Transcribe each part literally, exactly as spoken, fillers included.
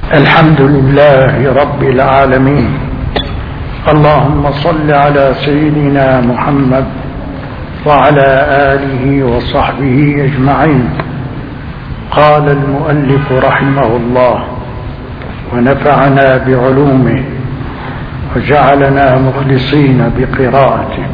الحمد لله رب العالمين. اللهم صل على سيدنا محمد وعلى آله وصحبه أجمعين. قال المؤلف رحمه الله ونفعنا بعلومه وجعلنا مخلصين بقراءته.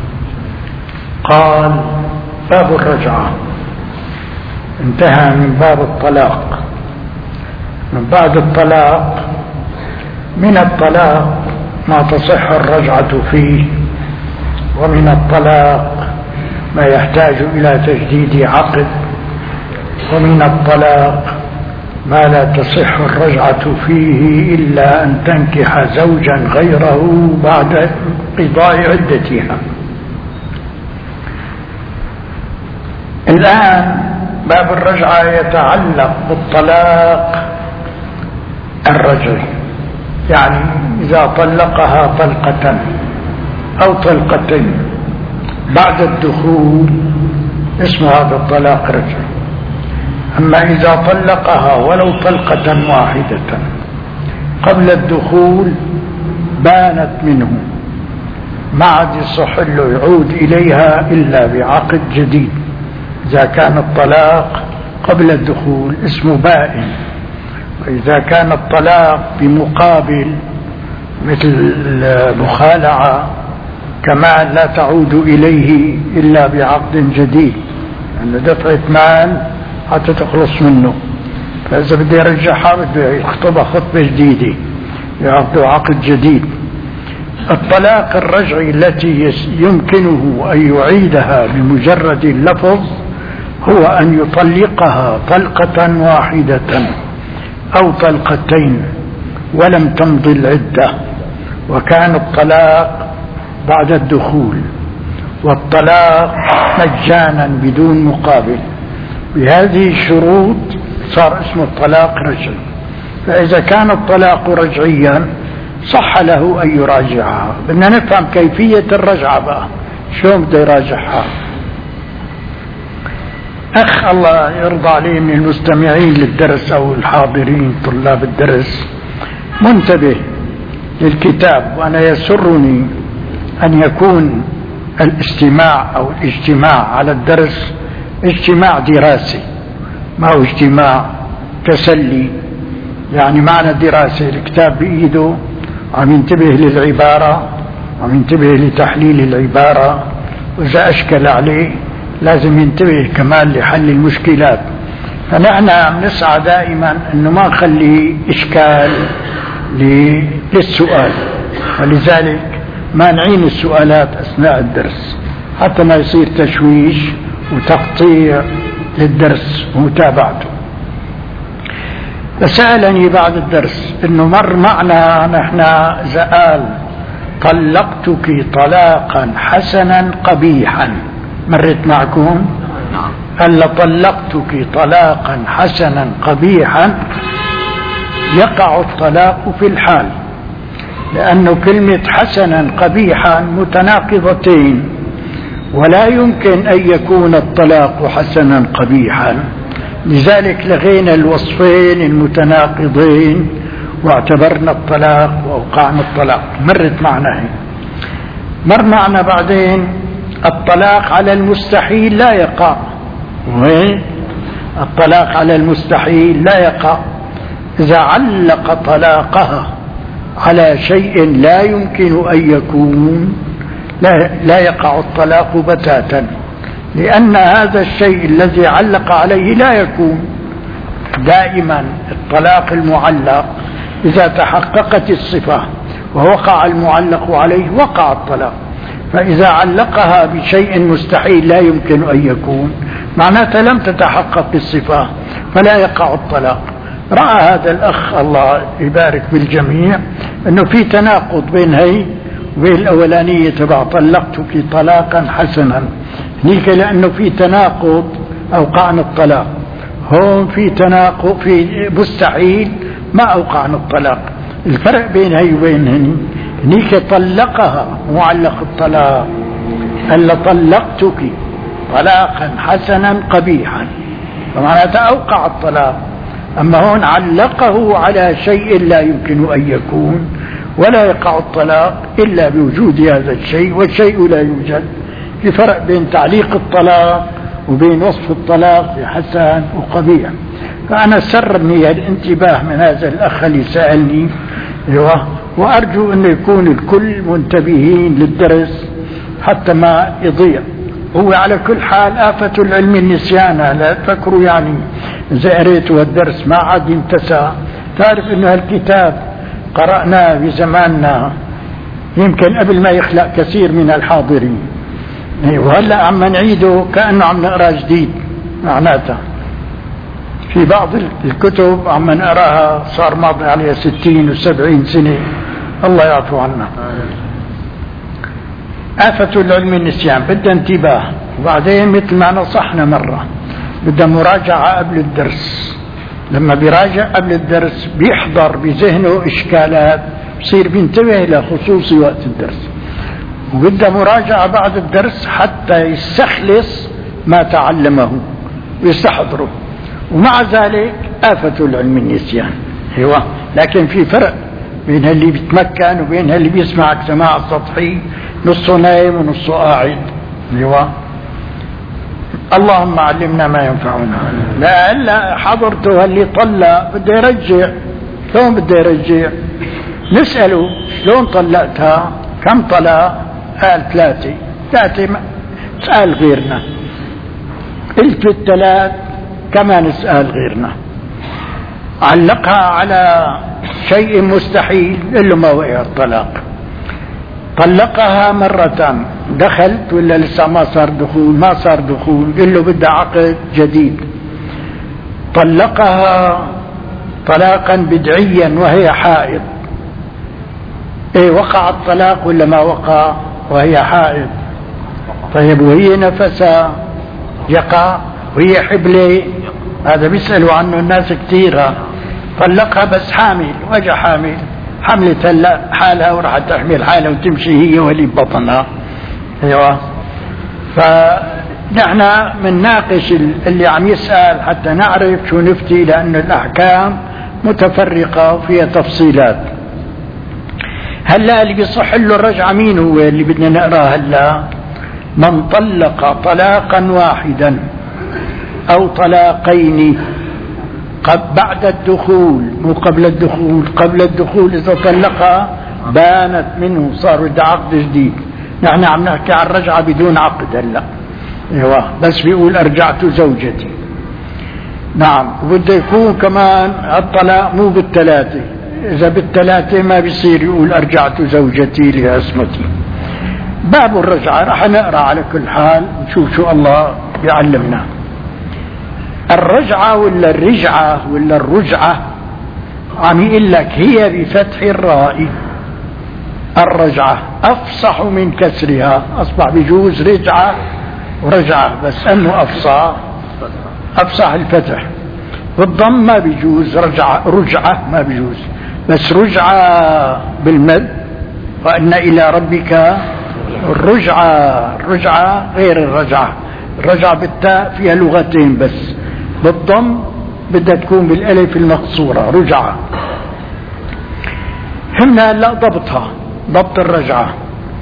قال: باب الرجعة. انتهى من باب الطلاق. من بعد الطلاق، من الطلاق ما تصح الرجعة فيه، ومن الطلاق ما يحتاج إلى تجديد عقد، ومن الطلاق ما لا تصح الرجعة فيه إلا أن تنكح زوجا غيره بعد قضاء عدتها. الآن باب الرجعة يتعلق بالطلاق الرجعي، يعني إذا طلقها طلقة أو طلقتين بعد الدخول اسم هذا الطلاق رجعي. أما إذا طلقها ولو طلقة واحدة قبل الدخول بانت منه، ما عاد يصح له يعود إليها إلا بعقد جديد. إذا كان الطلاق قبل الدخول اسمه بائن، وإذا كان الطلاق بمقابل مثل المخالعة كمان لا تعود إليه إلا بعقد جديد، لأن دفعة مال حتى تخلص منه. فإذا بده يرجعها بده يخطبها خطبة جديدة، يعقد عقد جديد. الطلاق الرجعي التي يمكنه أن يعيدها بمجرد اللفظ هو أن يطلقها طلقة واحدة أو طلقتين ولم تمضي العدة، وكان الطلاق بعد الدخول، والطلاق مجانا بدون مقابل. بهذه الشروط صار اسم الطلاق رجعي. فإذا كان الطلاق رجعيا صح له أن يراجعها. بدنا نفهم كيفية الرجعة بقى، شلون بده يراجعها. أخ الله يرضى عليه من المستمعين للدرس أو الحاضرين طلاب الدرس منتبه للكتاب، وأنا يسرني أن يكون الاستماع أو الاجتماع على الدرس اجتماع دراسي، ما هو اجتماع تسلي. يعني معنى دراسة الكتاب بإيده، عم ينتبه للعبارة، عم ينتبه لتحليل العبارة، وإذا أشكل عليه لازم ينتبه كمان لحل المشكلات. فنحن نسعى دائما أنه ما نخلي إشكال للسؤال، ولذلك مانعين السؤالات أثناء الدرس حتى ما يصير تشويش وتقطيع للدرس ومتابعته. فسألني بعد الدرس أنه مر معنا نحن زآل طلقتك طلاقا حسنا قبيحا، مرت معكم؟ ألا طلقتك طلاقا حسنا قبيحا يقع الطلاق في الحال، لأن كلمة حسنا قبيحا متناقضتين، ولا يمكن أن يكون الطلاق حسنا قبيحا. لذلك لغينا الوصفين المتناقضين واعتبرنا الطلاق وأوقعنا الطلاق. مرت معنا هي. مر معنا بعدين الطلاق على المستحيل لا يقع. وين الطلاق على المستحيل لا يقع؟ إذا علق طلاقها على شيء لا يمكن أن يكون لا, لا يقع الطلاق بتاتا، لأن هذا الشيء الذي علق عليه لا يكون. دائما الطلاق المعلق إذا تحققت الصفة ووقع المعلق عليه وقع الطلاق. فإذا علقها بشيء مستحيل لا يمكن أن يكون معناتها لم تتحقق الصفة فلا يقع الطلاق. رأى هذا الأخ الله يبارك بالجميع أنه في تناقض بين هي وبين الأولانية تبع طلقتك طلاقا حسنا، هنيك لأنه في تناقض أوقعنا الطلاق، هون في تناقض في مستحيل ما أوقعنا الطلاق. الفرق بين هي وبين هني، هنيك طلقها معلق الطلاق، ألا طلقتك طلاقا حسنا قبيحا، فمعناتها أوقع الطلاق. أما هون علقه على شيء لا يمكن أن يكون، ولا يقع الطلاق إلا بوجود هذا الشيء، والشيء لا يوجد. في فرق بين تعليق الطلاق وبين وصف الطلاق بحسن وقبيح. فأنا سرني الانتباه من هذا الأخ اللي سألني، وأرجو أن يكون الكل منتبهين للدرس حتى ما يضيع. هو على كل حال آفة العلم النسيان، لا تفكروا يعني إذا قريتوا الدرس ما عاد ينتسى. تعرف أن هالكتاب قرأناه في زماننا يمكن قبل ما يخلق كثير من الحاضرين، وهلأ عم نعيده كأنه عم نقرأ جديد. معناتها في بعض الكتب عم نقراها صار ماضي عليها ستين وسبعين سنة، الله يعفو عنا. آفة العلم النسيان بدها انتباه، وبعدين مثل ما نصحنا مرة بدها مراجعة قبل الدرس. لما بيراجع قبل الدرس بيحضر بذهنه إشكالات، بصير بينتبه لخصوصي وقت الدرس. وبدها مراجعة بعد الدرس حتى يستخلص ما تعلمه ويستحضره. ومع ذلك آفة العلم النسيان. ايوه، لكن في فرق بين اللي بيتمكن وبين اللي بيسمعك سماع سطحي، نصه نايم ونصه قاعد. ايوه، اللهم علمنا ما ينفعنا. لا الا حضرته اللي طلق بده يرجع، شلون بده يرجع؟ نسأله شلون طلقتها؟ كم طلاق؟ قال ثلاثة. ثلاثة سأل غيرنا. قلت الثلاث كما نسأل غيرنا. علقها على شيء مستحيل، قل له ما وقع الطلاق. طلقها مرة، دخلت ولا لسه ما صار دخول؟ ما صار دخول، قل له بدها عقد جديد. طلقها طلاقا بدعيا وهي حائض. ايه، وقع الطلاق ولا ما وقع وهي حائض؟ طيب وهي نفسها يقع وهي حبلة؟ هذا بيسألوا عنه الناس كثيرة. طلقها بس حامل، وجه حامل، حملت هلا حالها وراح تحمل حالها وتمشي هي واللي ببطنها. ايوه، فنحن بنناقش اللي عم يسأل حتى نعرف شو نفتي، لأن الأحكام متفرقة وفيها تفصيلات. هلا اللي بيصح له الرجعة مين هو اللي بدنا نقراه هلا؟ من طلق طلاقا واحدا أو طلاقين بعد الدخول، مو قبل الدخول. قبل الدخول إذا طلقها بانت منه، صار بده عقد جديد. نحن عم نحكي عن رجعة بدون عقد هلا. ايوه، بس بيقول أرجعت زوجتي. نعم، وبده يكون كمان الطلاق مو بالثلاثة. إذا بالثلاثة ما بيصير يقول أرجعت زوجتي لعصمتي. باب الرجعة رح نقرأ على كل حال، نشوف شو الله يعلمنا. الرجعة ولا الرجعة ولا الرجعة، عم يقول لك هي بفتح الراء. الرجعة أفصح من كسرها، أصبح بيجوز رجعة ورجعة، بس أنه أفصح أفصح الفتح. والضم ما بيجوز، رجعة رجعة ما بيجوز، بس رجعة بالمد. وأن إلى ربك الرجعة. الرجعة غير الرجعة. الرجعة بالتاء فيها لغتين، بس بالضم بدها تكون بالالف المقصورة رجعة. هنا لا ضبطها، ضبط الرجعة،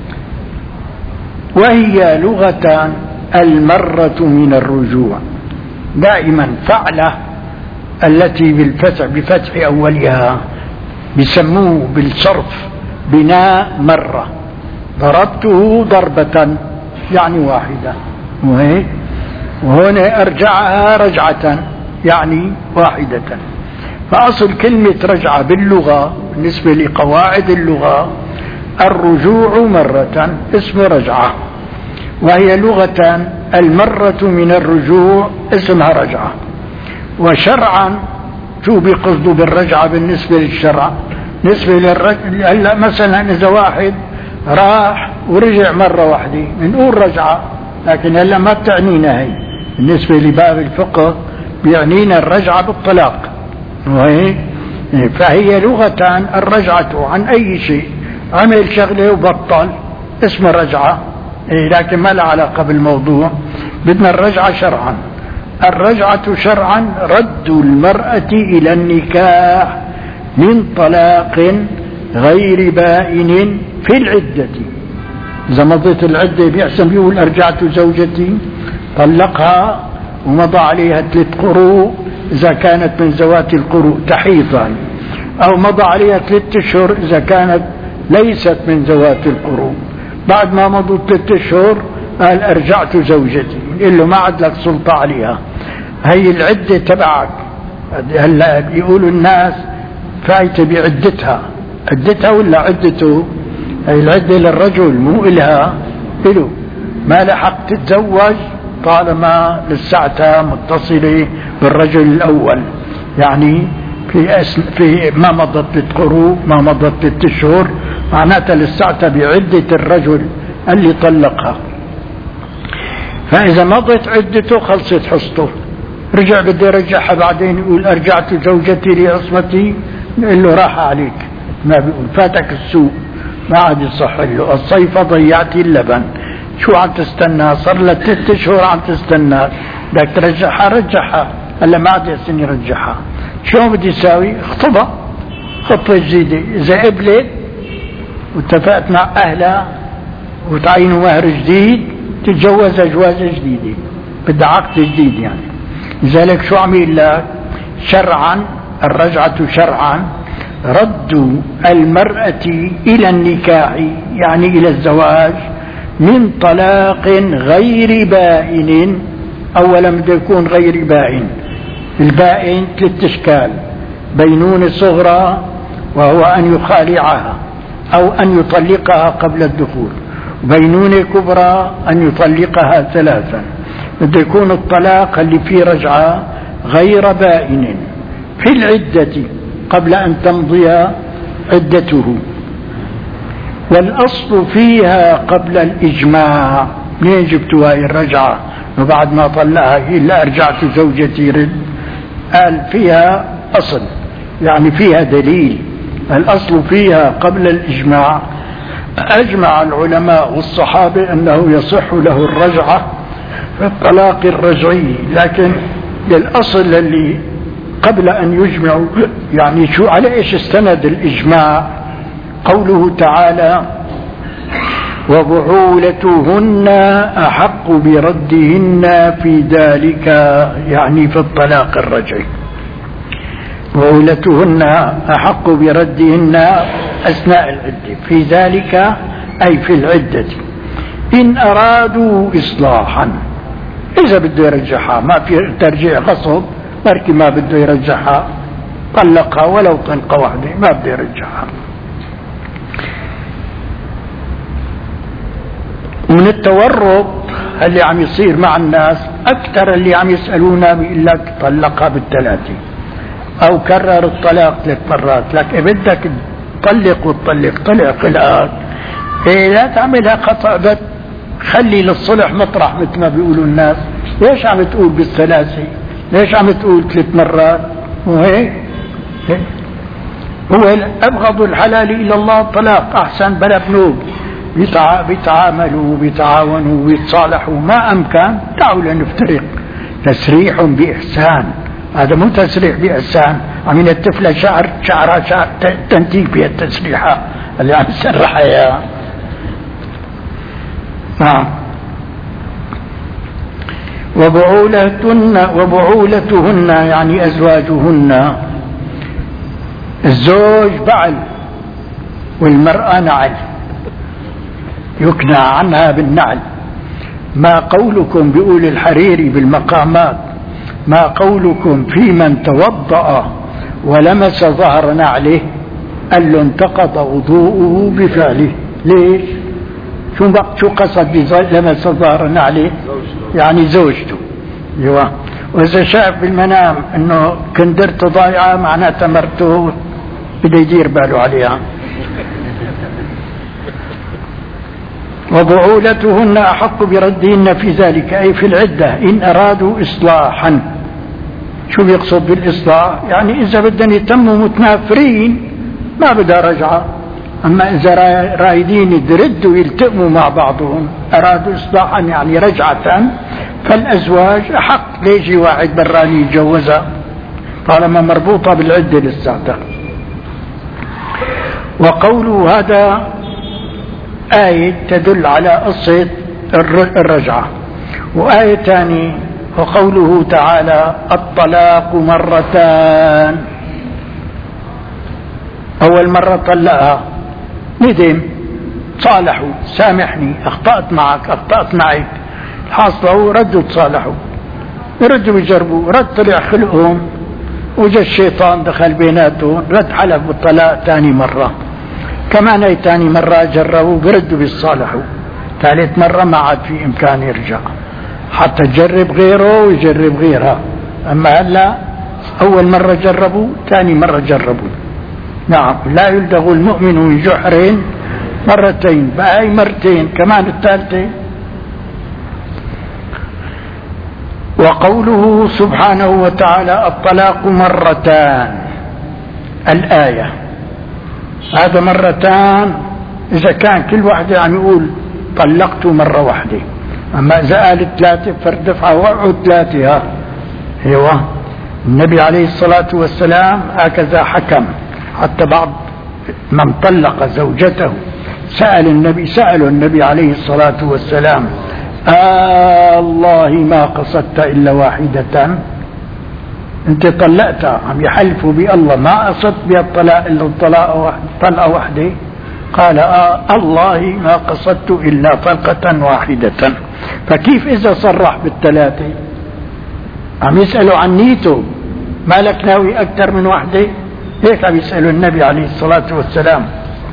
وهي لغة المرة من الرجوع. دائما فعلة التي بالفتح بفتح أولها بسموه بالصرف بناء مرة. ضربته ضربة يعني واحدة، وهيك. وهنا أرجعها رجعة يعني واحدة. فأصل كلمة رجعة باللغة بالنسبة لقواعد اللغة الرجوع مرة اسم رجعة، وهي لغة المرة من الرجوع اسمها رجعة. وشرعا شو بيقصدوا بالرجعة بالنسبة للشرع؟ بالنسبة للرجل هلا مثلا إذا واحد راح ورجع مرة واحدة بنقول رجعة، لكن هلا ما بتعنينا هي. بالنسبة لباب الفقه بيعنينا الرجعة بالطلاق، وهي فهي لغة الرجعة عن أي شيء عمل شغلة وبطل اسم رجعة، لكن ما لها علاقة بالموضوع. بدنا الرجعة شرعا الرجعة شرعا رد المرأة إلى النكاح من طلاق غير بائن في العدة. إذا مضت العدة بيحسن بيقول أرجعت زوجتي، طلقها ومضى عليها ثلاث قروء إذا كانت من ذوات القروء تحيضا، أو مضى عليها ثلاثة أشهر إذا كانت ليست من ذوات القروء. بعد ما مضوا ثلاثة أشهر قال أرجعت زوجتي، يقول له ما عاد لك سلطة عليها، هي العدة تبعك. هلا بيقولوا الناس فايتة بعدتها، عدتها ولا عدته؟ هي العدة للرجل مو إلها، إله ما لحق تتزوج طالما لساتها متصلة بالرجل الأول. يعني في أسن في ما مضت بالقروء، ما مضت بالتشهر، معناتها لساتها بعدة الرجل اللي طلقها. فإذا مضت عدته خلصت حصته، رجع بده يرجعها بعدين يقول أرجعت زوجتي لعصمتي، نقول له راح عليك، ما بيقول فاتك السوق، ما عاد يصح له. الصيفة ضيعتي اللبن، شو عم تستنى؟ صار لها ثلاث اشهر عم تستنى، بدك ترجعها رجعها، هلا ما عاد يحسن يرجعها. شو بدي يساوي؟ اخطبها خطوة جديدة، إذا قبلت واتفقت مع أهلها وتعينوا مهر جديد تتجوز جوازة جديدة، بدها عقد جديد. يعني لذلك شو عم يقول لك؟ شرعا الرجعة شرعا رد المرأة إلى النكاح، يعني إلى الزواج، من طلاق غير بائن. أولا بده يكون غير بائن. البائن ثلاث أشكال: بينونة صغرى وهو أن يخالعها أو أن يطلقها قبل الدخول، بينونة كبرى أن يطلقها ثلاثا. بده يكون الطلاق اللي فيه رجعة غير بائن في العدة قبل أن تمضي عدته. والأصل فيها قبل الإجماع. منين جبتوا هاي الرجعة وبعد ما طلقها إلا أرجعت زوجتي رد؟ قال فيها أصل، يعني فيها دليل. الأصل فيها قبل الإجماع. أجمع العلماء والصحابة أنه يصح له الرجعة في الطلاق الرجعي، لكن للأصل اللي قبل أن يجمعوا، يعني شو على إيش استند الإجماع؟ قوله تعالى: وبعولتهن أحق بردهن في ذلك، يعني في الطلاق الرجعي. بعولتهن أحق بردهن أثناء العدة، في ذلك أي في العدة، إن أرادوا إصلاحا. إذا بده يرجعها ما في ترجيع غصب، بركي ما بده يرجعها طلقها ولو طلقة واحدة ما بده يرجعها. ومن التورط اللي عم يصير مع الناس أكثر اللي عم يسألونا بيقول لك طلقها بالثلاثة أو كرر الطلاق ثلاث مرات. لك بدك تطلق وتطلق طلق الآن، إيه لا تعملها خطأ، بس خلي للصلح مطرح مثل ما بيقولوا الناس. ليش عم تقول بالثلاثة؟ ليش عم تقول ثلاث مرات؟ وهيك هو أبغض الحلال إلى الله الطلاق، أحسن بلا بنوب. بيتعاملوا وبيتعاونوا وبيتصالحوا ما أمكن، دعوا لنفترق. تسريح بإحسان، هذا مو تسريح بإحسان. عم ينتفل شعر شعرها شعر تنتيك بها التسريحة اللي عم يسرحها يا نعم. وبعولتهن وبعولتهن يعني أزواجهن. الزوج بعل والمرأة نعل، يكنى عنها بالنعل. ما قولكم بيقول الحريري بالمقامات: ما قولكم في من توضأ ولمس ظهر نعله؟ قال له انتقض وضوءه بفعله. ليش؟ شو بقى شو قصد بلمس ظهر نعله؟ يعني زوجته. ايوه. واذا شاف بالمنام انه كندرته ضايعه معناتها مرته بده يدير باله عليها. وبعولتهن أحق بردهن في ذلك أي في العدة إن أرادوا إصلاحا. شو بيقصد بالإصلاح؟ يعني إذا بدهم يتموا متنافرين ما بدها رجعة، أما إذا رايدين يردوا يلتئموا مع بعضهم أرادوا إصلاحا يعني رجعة، فالأزواج أحق. ليش واحد براني يتجوزها طالما مربوطة بالعدة للساعة. وقوله هذا آية تدل على قصة الرجعة. وآية ثانية وقوله تعالى الطلاق مرتان، أول مرة طلقها ندم صالحوا سامحني أخطأت معك أخطأت معك، حاصله ردوا تصالحوا يردوا يجربوا، رد طلع خلقهم وجا الشيطان دخل بيناتهم رد حلف بالطلاق ثاني مرة، كمان اي ثاني مرة جربوا بردوا بيصالحوا، ثالث مرة ما عاد في إمكان يرجع حتى تجرب غيره ويجرب غيرها. أما هلا أول مرة جربوا ثاني مرة جربوا. نعم لا يلدغ المؤمن من جحر مرتين، بأي مرتين كمان الثالثة. وقوله سبحانه وتعالى الطلاق مرتان الآية، هذا مرتان إذا كان كل واحدة عم يقول طلقت مرة واحدة، أما إذا قال ثلاثة فاردفعها وقعوا ثلاثة. ها ايوه النبي عليه الصلاة والسلام هكذا حكم، حتى بعض من طلق زوجته سأل النبي سأله النبي عليه الصلاة والسلام آه الله ما قصدت إلا واحدة، انت طلقتها عم يحلفوا بالله ما قصدت بها الطلاق إلا الطلاق طلقة واحدة، قال آه الله ما قصدت إلا طلقة واحدة. فكيف إذا صرح بالثلاثة؟ عم يسألوا عن نيته، مالك ناوي أكثر من واحدة؟ هيك عم يسألوا النبي عليه الصلاة والسلام.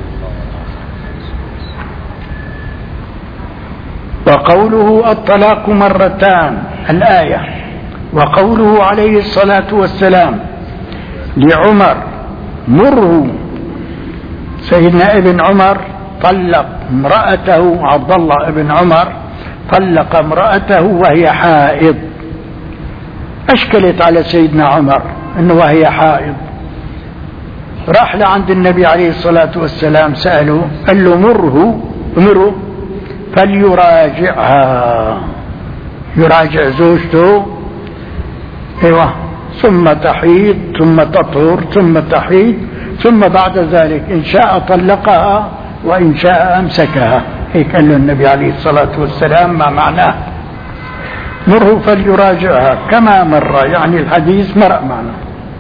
وقوله الطلاق مرتان الآية، وقوله عليه الصلاة والسلام لعمر مره، سيدنا ابن عمر طلق امرأته، عبد الله ابن عمر طلق امرأته وهي حائض، أشكلت على سيدنا عمر أنه وهي حائض، راح لعند النبي عليه الصلاة والسلام سأله قال له مره مره فليراجعها، يراجع زوجته ايوه ثم تحيض ثم تطهر ثم تحيض ثم بعد ذلك إن شاء طلقها وإن شاء أمسكها. هيك قال له النبي عليه الصلاة والسلام ما معناه مره فليراجعها كما مر، يعني الحديث مرأ معنا.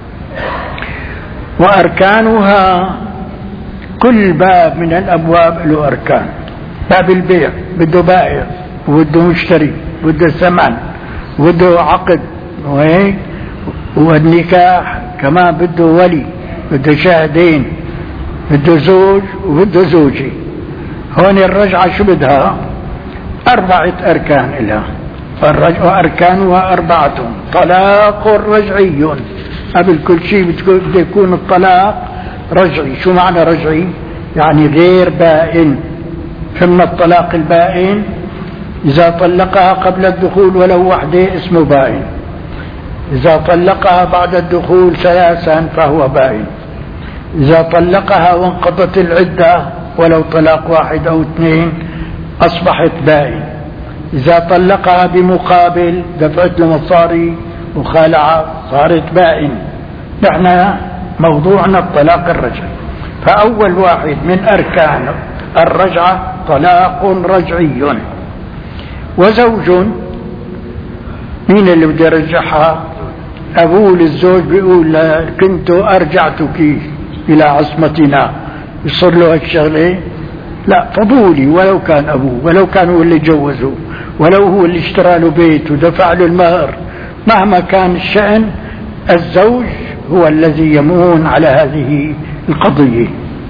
وأركانها كل باب من الأبواب له أركان، باب البيع بده بائع وبده مشتري بده ثمن وبده عقد وهيك، والنكاح كمان بده ولي بده شاهدين بده زوج وبده زوجي. هون الرجعة شو بدها؟ أربعة أركان لها، الرجعة أركانها أربعة. طلاق رجعي، قبل كل شيء بده يكون الطلاق رجعي. شو معنى رجعي؟ يعني غير بائن. فمن الطلاق البائن إذا طلقها قبل الدخول ولو وحده اسمه بائن، إذا طلقها بعد الدخول ثلاثا فهو بائن، إذا طلقها وانقضت العدة ولو طلاق واحد أو اثنين أصبحت بائن، إذا طلقها بمقابل دفعت له مصاري مخالعة صارت بائن. نحن موضوعنا الطلاق الرجعي، فأول واحد من أركان الرجعة طلاق رجعي. وزوج مين اللي بده يرجعها؟ أبوه للزوج بيقول كنت أرجعتك إلى عصمتنا، يصير له هالشغلة؟ لا، فضولي ولو كان أبوه، ولو كان هو اللي جوزه، ولو هو اللي اشترى له بيت ودفع له المهر، مهما كان الشأن الزوج هو الذي يمون على هذه القضية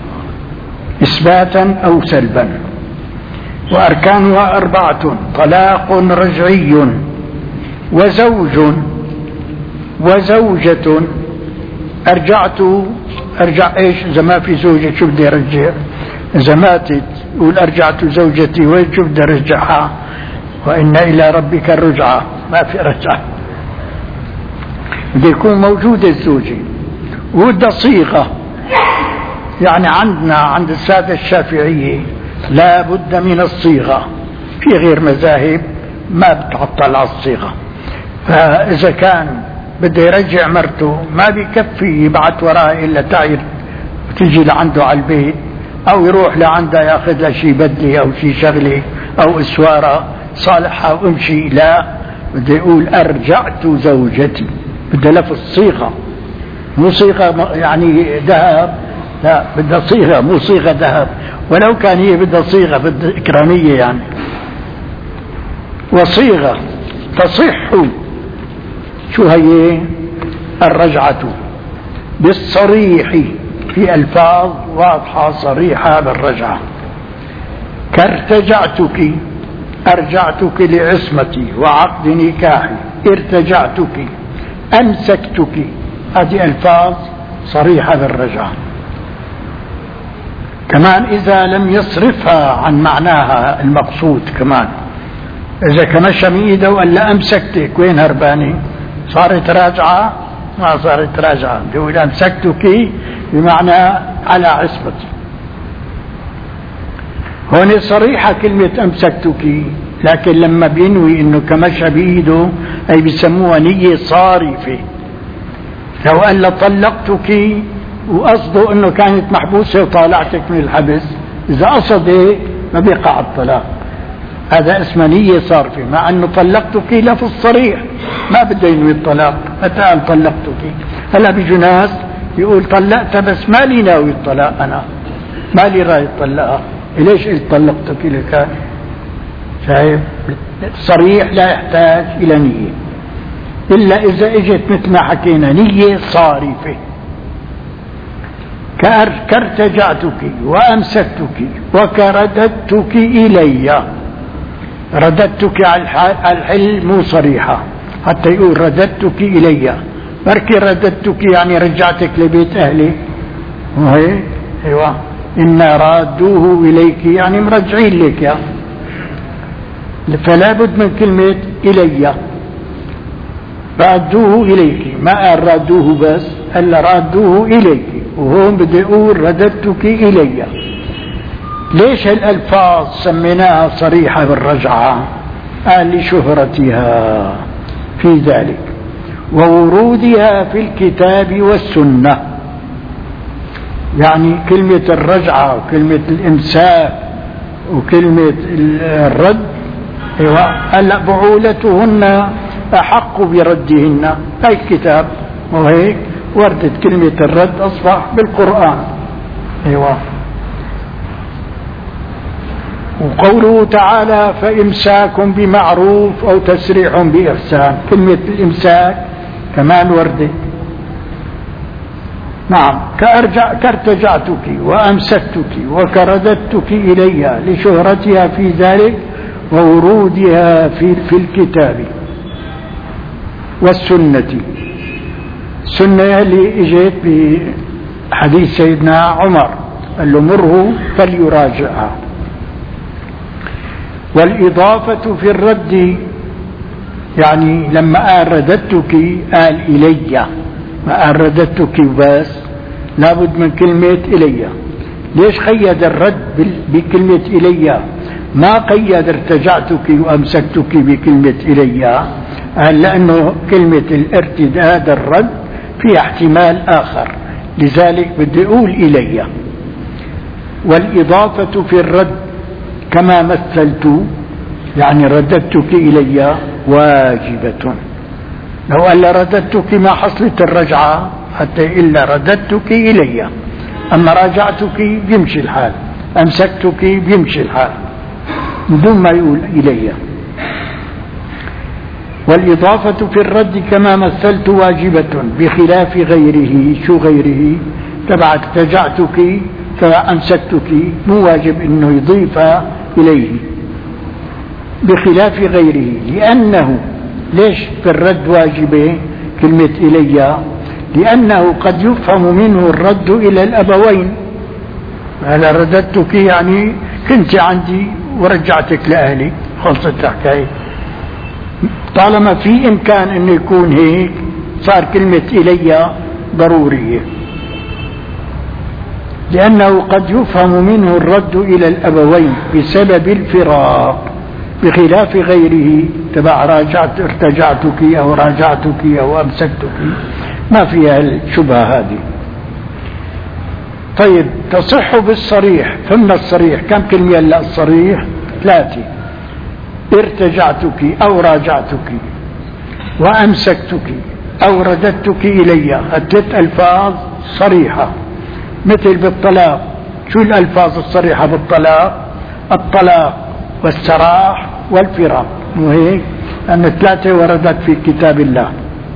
إثباتا أو سلبا. وأركانها أربعة: طلاق رجعي وزوج وزوجة. أرجعت أرجع إيش إذا ما في زوجة؟ شو بدي أرجع؟ إذا ماتت يقول أرجعت زوجتي، وين شو بدي أرجعها؟ وإن إلى ربك الرجعة، ما في رجعة، بده يكون موجود الزوجة وده صيغة. يعني عندنا عند السادة الشافعية لا بد من الصيغة، في غير مذاهب ما بتعطل على الصيغة. فإذا كان بده يرجع مرته ما بيكفي يبعث وراها إلا تعير وتجي لعنده على البيت، أو يروح لعنده ياخذ لها شيء بدلي أو شيء شغلة أو إسوارة صالحة وامشي. لا، بده يقول أرجعت زوجتي، بده لفظ صيغة، مو صيغة يعني ذهب، لا بدها صيغة، مو صيغة ذهب، ولو كان هي بدها صيغة بدها إكرامية يعني. وصيغة تصح، شو هي؟ الرجعة بالصريح، في ألفاظ واضحة صريحة بالرجعة، كارتجعتك، أرجعتك لعصمتي وعقد نكاحي، ارتجعتك، أمسكتك، هذه ألفاظ صريحة بالرجعة. كمان إذا لم يصرفها عن معناها المقصود، كمان إذا كمشى من إيده وقال لا أمسكتك وين هرباني، صارت راجعة؟ ما صارت راجعة. بيقول أمسكتك بمعنى على عصمتي. هون صريحة كلمة أمسكتك، لكن لما بينوي إنه كمشى بإيده أي بيسموها نية صارفة. لو قال له طلقتك وقصده إنه كانت محبوسة وطالعتك من الحبس، إذا قصد هيك ما بيقع الطلاق، هذا اسمه نية صارفة، مع أنه طلقتك لفظ صريح ما بده ينوي الطلاق. متى قال طلقتك؟ هلا بيجوا ناس يقول طلقت بس ما لي ناوي الطلاق، أنا ما لي راي الطلاق، ليش قلت طلقتك لك؟ شايف؟ صريح لا يحتاج إلى نية، إلا إذا إجت مثل ما حكينا نية صارفة. كارتجعتك وأمسكتك وكرددتك إلي. رددتك على الحل مو صريحة، حتى يقول رددتك إلي، بركي رددتك يعني رجعتك لبيت أهلي، وهي أيوة إنا رادوه إليك يعني مرجعين لك يا. فلا بد من كلمة إلي، رادوه إليك، ما قال رادوه بس، ألا رادوه إليك، وهون بدي يقول رددتك إلي. ليش هالألفاظ سميناها صريحة بالرجعة؟ قال لشهرتها في ذلك وورودها في الكتاب والسنة. يعني كلمة الرجعة وكلمة الإمساك وكلمة الرد، ايوه هلا بعولتهن أحق بردهن، هاي الكتاب وهيك وردت كلمة الرد أصبح بالقرآن. ايوه. وقوله تعالى فإمساك بمعروف أو تسريح بإحسان، كلمة الإمساك كمان وردت. نعم. كأرجع كارتجعتك وأمسكتك وكرددتك إلي لشهرتها في ذلك وورودها في, في الكتاب والسنة. السنة اللي اجت بحديث سيدنا عمر قال له مره فليراجعها. والإضافة في الرد يعني لما قال رددتك قال إلي، ما قال رددتك بس، لابد من كلمة إلي. ليش قيد الرد بكلمة إلي؟ ما قيد ارتجعتك وأمسكتك بكلمة إلي، قال لأنه كلمة الارتداد الرد في احتمال آخر، لذلك بدي أقول إلي. والإضافة في الرد كما مثلت يعني رددتك إلي واجبة. لو قال رددتك ما حصلت الرجعة حتى إلا رددتك إلي، أما راجعتك بيمشي الحال، أمسكتك بيمشي الحال بدون ما يقول إلي. والإضافة في الرد كما مثلت واجبة بخلاف غيره. شو غيره؟ تبع ارتجعتك فأمسكتك مو واجب إنه يضيف إليه، بخلاف غيره. لأنه ليش في الرد واجبة كلمة إلي؟ لأنه قد يفهم منه الرد إلى الأبوين. هلا رددتك يعني كنت عندي ورجعتك لأهلي، خلصت الحكاية. طالما في إمكان أن يكون هيك صار كلمة إلي ضرورية، لأنه قد يفهم منه الرد إلى الأبوين بسبب الفراق. بخلاف غيره تبع راجعت ارتجعتك أو راجعتك أو أمسكتك، ما فيها الشبهة هذه. طيب تصح بالصريح. ثم الصريح كم كلمة؟ لا الصريح ثلاثة: ارتجعتك أو راجعتك وأمسكتك أو رددتك إلي. الثلاث ألفاظ صريحة. مثل بالطلاق، شو الألفاظ الصريحة بالطلاق؟ الطلاق والسراح والفراق، مو هيك؟ أن ثلاثة وردت في كتاب الله،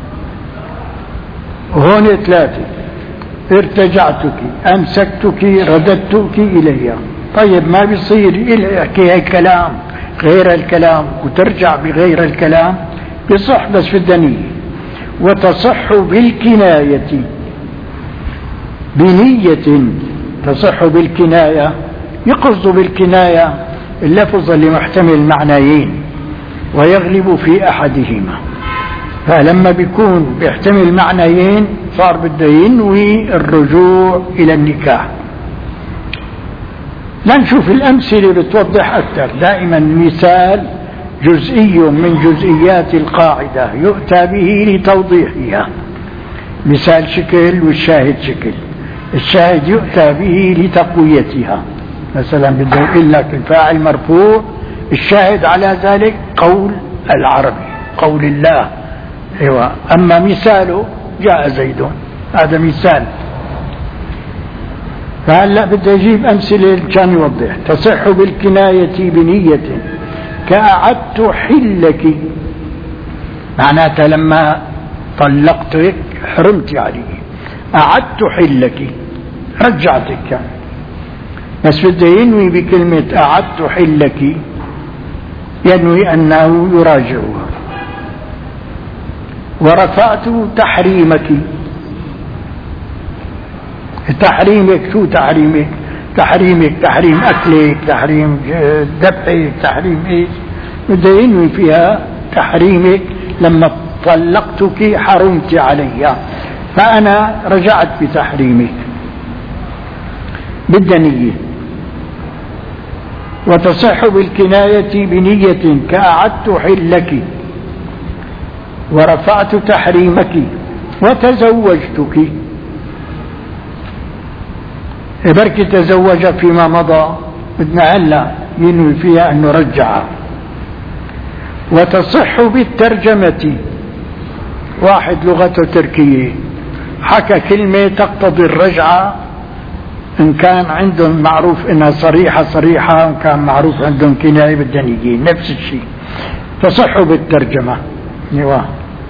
هون ثلاثة: ارتجعتك، أمسكتك، رددتك إلي. طيب ما بيصير يحكي كلام غير الكلام وترجع بغير الكلام؟ بصح بس في الدنية. وتصح بالكناية بنية، تصح بالكناية، يقصد بالكناية اللفظ اللي محتمل معنيين ويغلب في أحدهما. فلما بيكون بيحتمل معنيين صار بده ينوي الرجوع إلى النكاح. لنشوف الأمثلة بتوضح أكثر. دائما مثال جزئي من جزئيات القاعدة يؤتى به لتوضيحها. مثال شكل والشاهد شكل. الشاهد يؤتى به لتقويتها. مثلا بده يقول لك الفاعل مرفوع، الشاهد على ذلك قول العربي، قول الله. ايوه. اما مثاله جاء زيد، هذا مثال. فهلا بده يجيب امثله كان يوضح. تصح بالكنايه بنيه كأعدت حلك، معناتها لما طلقتك حرمت عليه، أعدت حلك رجعتك يعني. بس بده ينوي بكلمة أعدت حلك، ينوي أنه يراجعها. ورفعت تحريمك، تحريمك شو تحريمك؟ تحريمك تحريم أكلك، تحريم ذبحك، تحريم إيش؟ بده ينوي فيها تحريمك. لما طلقتك حرمت علي، فأنا رجعت بتحريمك بالدنية. وتصح بالكناية بنية كأعدت حلك ورفعت تحريمك وتزوجتك. بركي تزوج فيما مضى، بدنا هلا ينوي فيها أنه رجع. وتصح بالترجمة، واحد لغته تركية حكى كلمة تقتضي الرجعة، إن كان عندهم معروف إنها صريحة صريحة، إن كان معروف عندهم كناية بالدنية، نفس الشيء. تصح بالترجمة. نواه.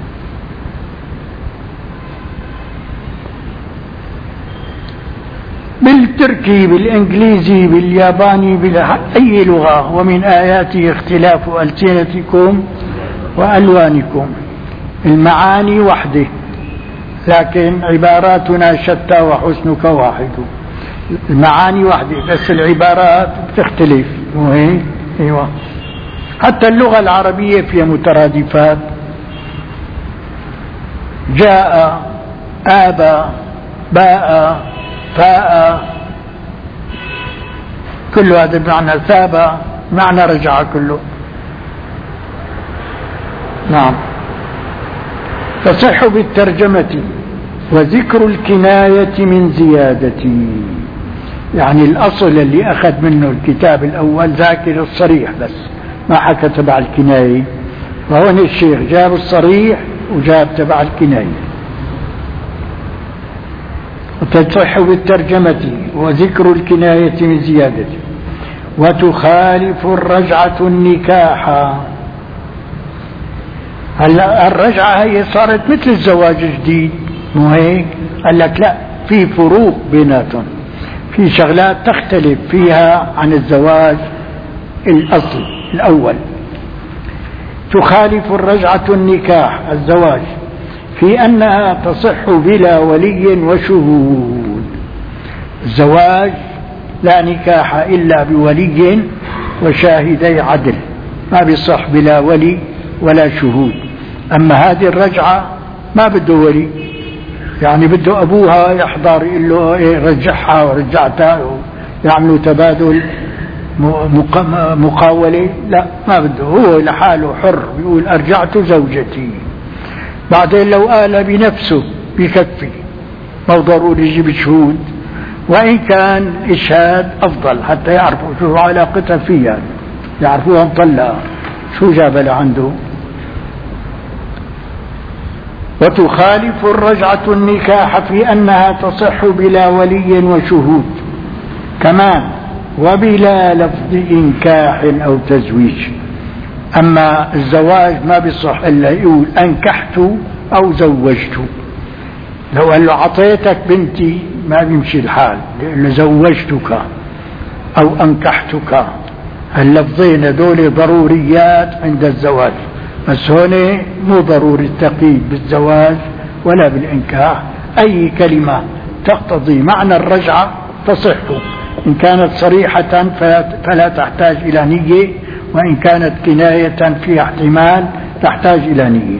بالتركي، بالإنجليزي، بالياباني، بأي لغة. ومن آياته اختلاف ألسنتكم وألوانكم. المعاني وحده لكن عباراتنا شتى وحسنك واحد. المعاني وحده بس العبارات بتختلف، مو هيك؟ ايوه. حتى اللغة العربية فيها مترادفات. جاء، آبى، باء، فاء، كل هذا بمعنى ثاب، معنى رجع كله. نعم. تصح بالترجمة. وذكر الكناية من زيادتي، يعني الأصل اللي أخذ منه الكتاب الأول ذاكر الصريح بس ما حكى تبع الكناية، وهون الشيخ جاب الصريح وجاب تبع الكناية. وتصح بالترجمة وذكر الكناية من زيادتي. وتخالف الرجعة النكاح. هلا الرجعة هي صارت مثل الزواج الجديد، مو هيك؟ قال لك لا، في فروق بيناتهم، في شغلات تختلف فيها عن الزواج الأصل الأول. تخالف الرجعة النكاح الزواج في أنها تصح بلا ولي وشهود. الزواج لا نكاح إلا بولي وشاهدي عدل، ما بيصح بلا ولي ولا شهود. أما هذه الرجعة ما بده ولي، يعني بده أبوها يحضر يقول له إيه رجعها ورجعتها، يعملوا تبادل مقاولة، لا ما بده، هو لحاله حر بيقول أرجعت زوجتي. بعدين لو قال بنفسه بكفي، مو ضروري يجيب شهود، وإن كان إشهاد أفضل حتى يعرفوا شو علاقتها فيها، يعرفوها مطلقة، شو جاب لعنده. وتخالف الرجعة النكاح في أنها تصح بلا ولي وشهود كمان، وبلا لفظ إنكاح أو تزويج. أما الزواج ما بيصح إلا يقول أنكحت أو زوجت. لو قال له عطيتك بنتي ما بيمشي الحال، لأنه زوجتك أو أنكحتك، اللفظين هذول ضروريات عند الزواج، بس هون مو ضروري التقييد بالزواج ولا بالإنكاح. أي كلمة تقتضي معنى الرجعة تصح، إن كانت صريحة فلا تحتاج إلى نية، وإن كانت كناية فيها احتمال تحتاج إلى نية.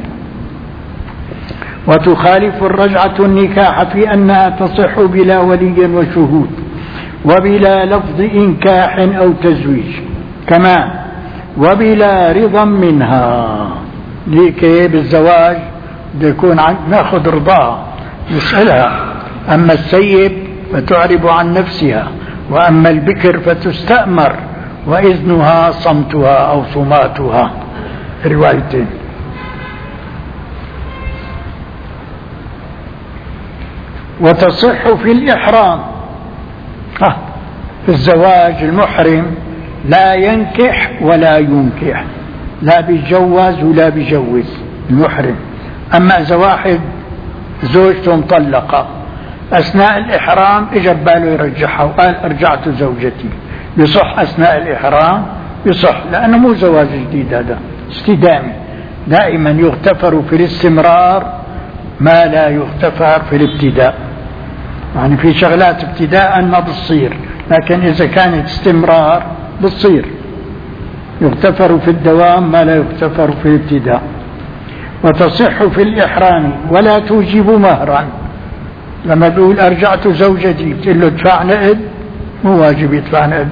وتخالف الرجعة النكاح في أنها تصح بلا ولي وشهود، وبلا لفظ إنكاح أو تزويج كمان، وبلا رضا منها. ليك بالزواج بده يكون ناخذ رضاها نسألها، أما السيب فتعرب عن نفسها، وأما البكر فتستأمر، وإذنها صمتها أو صماتها، روايتين. وتصح في الإحرام، في الزواج المحرم لا ينكح ولا ينكح، لا بيتجوز ولا بيجوز المحرم. أما إذا واحد زوجته مطلقة أثناء الإحرام إجا باله يرجعها وقال أرجعت زوجتي، بصح أثناء الإحرام بصح، لأنه مو زواج جديد، هذا استدامي. دائما يغتفر في الاستمرار ما لا يغتفر في الابتداء، يعني في شغلات ابتداء ما بتصير، لكن إذا كانت استمرار بتصير. يغتفر في الدوام ما لا يغتفر في الابتداء. وتصح في الإحرام ولا توجب مهرا. لما بيقول أرجعت زوجتي بتقول له ادفع نقد، مو واجب يدفع نقد،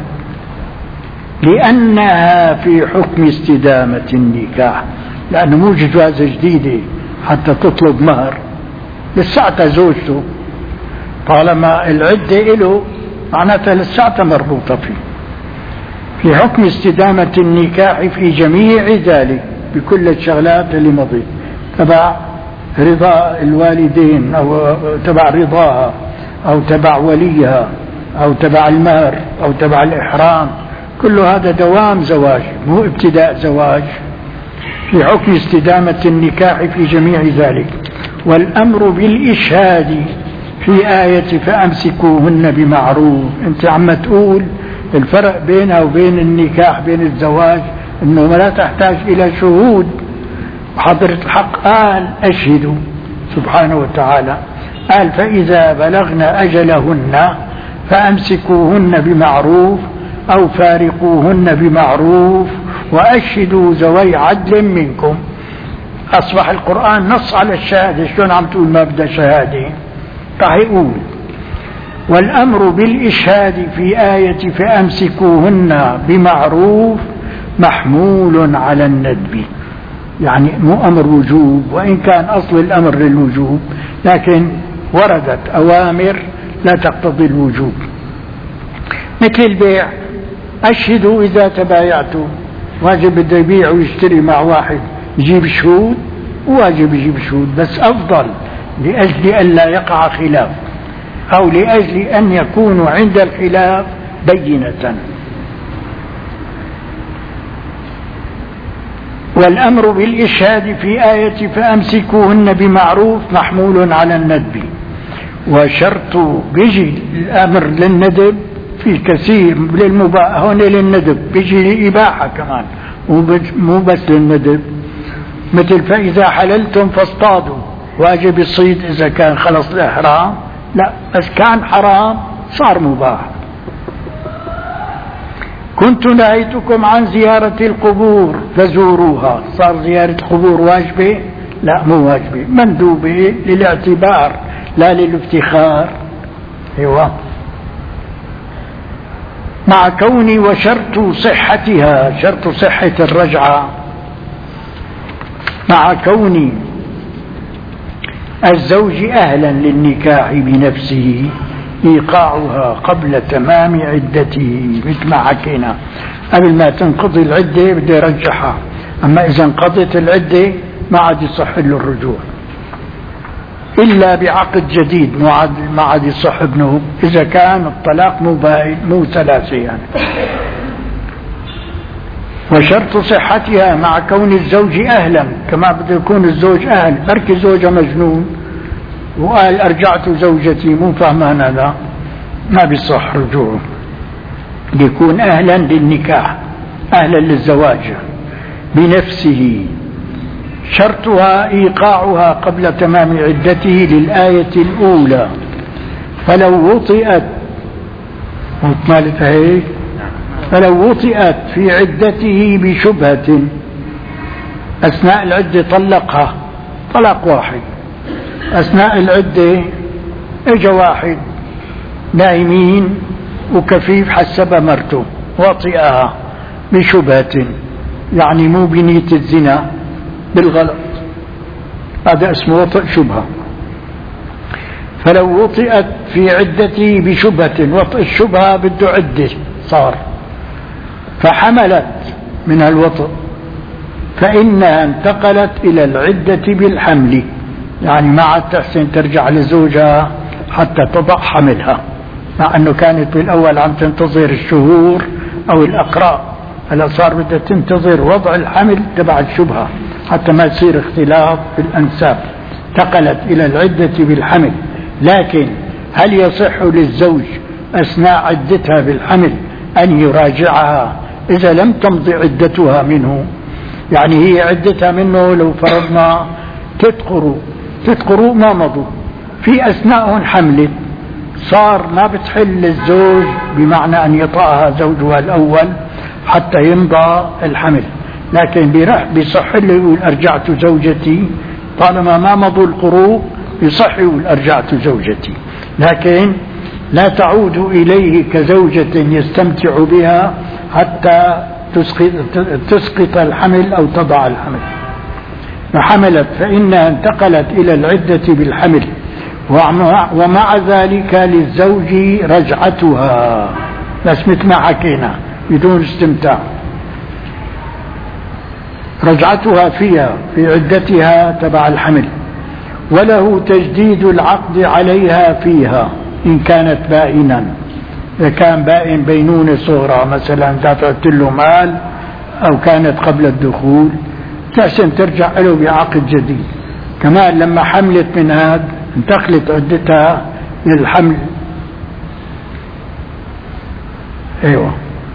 لأنها في حكم استدامة النكاح، لأنه مو جوازة جديدة حتى تطلب مهر، لساعتها زوجته، طالما العدة له معناتها لساعتها مربوطة فيه. في حكم استدامة النكاح في جميع ذلك، بكل الشغلات اللي مضيت، تبع رضا الوالدين أو تبع رضاها أو تبع وليها أو تبع المهر أو تبع الإحرام، كل هذا دوام زواج مو ابتداء زواج. في حكم استدامة النكاح في جميع ذلك. والأمر بالإشهاد في آية فأمسكوهن بمعروف. أنت عم تقول الفرق بينها وبين النكاح بين الزواج أنه لا تحتاج إلى شهود، وحضرة الحق قال أشهدوا سبحانه وتعالى، قال فإذا بلغن أجلهن فأمسكوهن بمعروف أو فارقوهن بمعروف وأشهدوا ذوي عدل منكم. أصبح القرآن نص على الشهادة. شلون عم تقول ما بدها شهادة؟ راح يقول والأمر بالإشهاد في آية فأمسكوهن بمعروف محمول على الندب، يعني مو أمر وجوب، وإن كان أصل الأمر للوجوب، لكن وردت أوامر لا تقتضي الوجوب. مثل البيع، أشهدوا إذا تبايعتوا، واجب بده يبيع ويشتري مع واحد يجيب شهود، واجب يجيب شهود، بس أفضل لأجل أن لا يقع خلاف، أو لأجل أن يكون عند الخلاف بينة. والأمر بالإشهاد في آية فأمسكوهن بمعروف محمول على الندب. وشرط بيجي الأمر للندب في كثير للمباح، هون للندب بيجي إباحة كمان، مو بس للندب. مثل فإذا حللتم فاصطادوا، واجب الصيد إذا كان خلص الإحرام، لا بس كان حرام صار مباح. كنت نهيتكم عن زيارة القبور فزوروها، صار زيارة القبور واجبة؟ لا مو واجبة، مندوبة للاعتبار لا للافتخار. ايوه. مع كون وشرط صحتها، شرط صحة الرجعة، مع كون الزوج أهلا للنكاح بنفسه إيقاعها قبل تمام عدته، مثل ما حكينا قبل ما تنقضي العدة بده يرجعها، أما إذا انقضت العدة ما عاد يصح له الرجوع إلا بعقد جديد، ما عاد يصح ابنه إذا كان الطلاق مو مو ثلاثة يعني. وشرط صحتها مع كون الزوج أهلا، كما بده يكون الزوج أهل، بركي زوجة مجنون وقال أرجعت زوجتي مو فهمان هذا ما بيصح رجوعه، بيكون أهلا للنكاح أهلا للزواج بنفسه. شرطها إيقاعها قبل تمام عدته للآية الأولى، فلو وطئت هيك فلو وطئت في عدته بشبهة أثناء العدة طلقها طلاق واحد، أثناء العدة اجى واحد نايمين وكفيف حسب مرته وطئها بشبهة، يعني مو بنية الزنا بالغلط، هذا اسمه وطئ شبهة. فلو وطئت في عدته بشبهة، وطئ الشبهة بده عدة صار، فحملت من الوطئ فإنها انتقلت إلى العدة بالحمل، يعني ما عاد تحسن ترجع لزوجها حتى تضع حملها، مع أنه كانت بالأول عم تنتظر الشهور أو الأقراء، هلا صار بدها تنتظر وضع الحمل تبع الشبهة حتى ما يصير اختلاف في الأنساب، انتقلت إلى العدة بالحمل. لكن هل يصح للزوج أثناء عدتها بالحمل أن يراجعها إذا لم تمضي عدتها منه؟ يعني هي عدتها منه لو فرضنا ثلاث قروء، ثلاث قروء ما مضوا، في أثناءهم حملت، صار ما بتحل للزوج بمعنى أن يطأها زوجها الأول حتى يمضى الحمل، لكن بيصح له يقول أرجعت زوجتي طالما ما مضوا القروء، بيصح يقول أرجعت زوجتي، لكن لا تعود إليه كزوجة يستمتع بها حتى تسقط, تسقط الحمل أو تضع الحمل. فحملت فإنها انتقلت إلى العدة بالحمل، ومع ذلك للزوج رجعتها، بس مثل ما حكينا بدون استمتاع، رجعتها فيها في عدتها تبع الحمل، وله تجديد العقد عليها فيها إن كانت بائنا، إذا كان بائن بينونة صغرى مثلا دفعت له مال أو كانت قبل الدخول تحسن ترجع له بعقد جديد. كمان لما حملت من هذا انتقلت عدتها للحمل، ايوه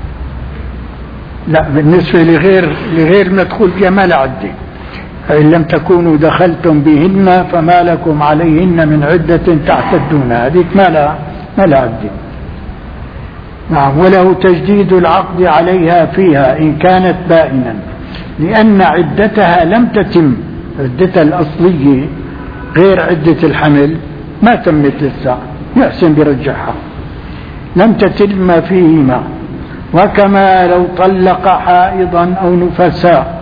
لا بالنسبة لغير لغير مدخول فيها ما لا عدة، فإن لم تكونوا دخلتم بهن فما لكم عليهن من عدة تعتدون، هذيك ما لا ما لا عدة. نعم. وله تجديد العقد عليها فيها إن كانت بائنا، لأن عدتها لم تتم، عدتها الأصلية غير عدة الحمل ما تمت لسه، يحسن برجعها، لم تتم فيهما. وكما لو طلق حائضا أو نفساء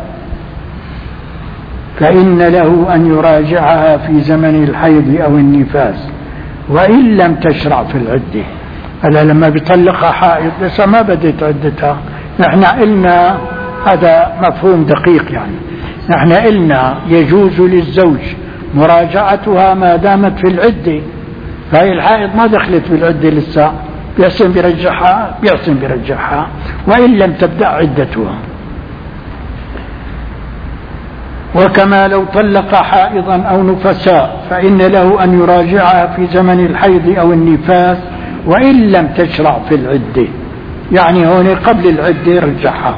فإن له أن يراجعها في زمن الحيض أو النفاس وإن لم تشرع في العدة. هلا لما بيطلقها حائض لسه ما بدت عدتها، نحن قلنا هذا مفهوم دقيق، يعني نحن قلنا يجوز للزوج مراجعتها ما دامت في العدة، فهي الحائض ما دخلت في العدة لسه، بيحسن بيرجعها بيحسن بيرجعها وإن لم تبدأ عدتها. وكما لو طلق حائضا أو نفساء فإن له أن يراجعها في زمن الحيض أو النفاس وإن لم تشرع في العدة، يعني هون قبل العدة رجعها.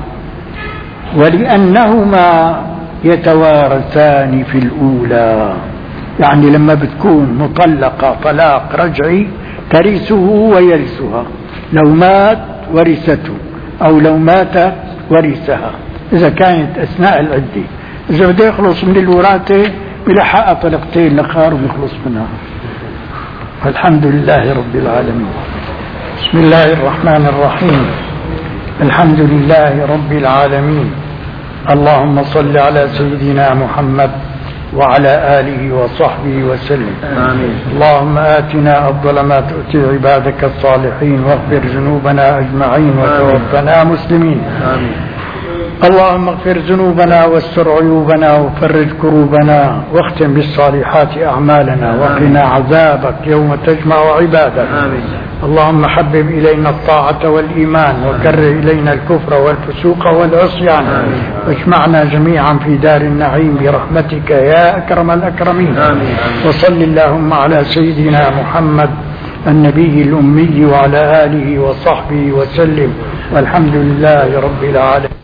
ولأنهما يتوارثان في الأولى، يعني لما بتكون مطلقة طلاق رجعي ترثه ويرثها، لو مات ورثته أو لو ماتت ورثها إذا كانت أثناء العدة. إذا بده يخلص من الوراثة بلحقها طلقتين لخار ويخلص منها. الحمد لله رب العالمين. بسم الله الرحمن الرحيم. الحمد لله رب العالمين. اللهم صل على سيدنا محمد وعلى آله وصحبه وسلم. آمين. اللهم آتنا أفضل ما تؤتي عبادك الصالحين واغفر ذنوبنا أجمعين وتوفنا مسلمين. آمين. اللهم اغفر ذنوبنا واستر عيوبنا وفرج كروبنا واختم بالصالحات أعمالنا وقنا عذابك يوم تجمع عبادك. آمين. اللهم حبب إلينا الطاعة والإيمان وكره إلينا الكفر والفسوق والعصيان واجمعنا جميعا في دار النعيم برحمتك يا أكرم الأكرمين. آمين. وصل اللهم على سيدنا محمد النبي الأمي وعلى آله وصحبه وسلم والحمد لله رب العالمين.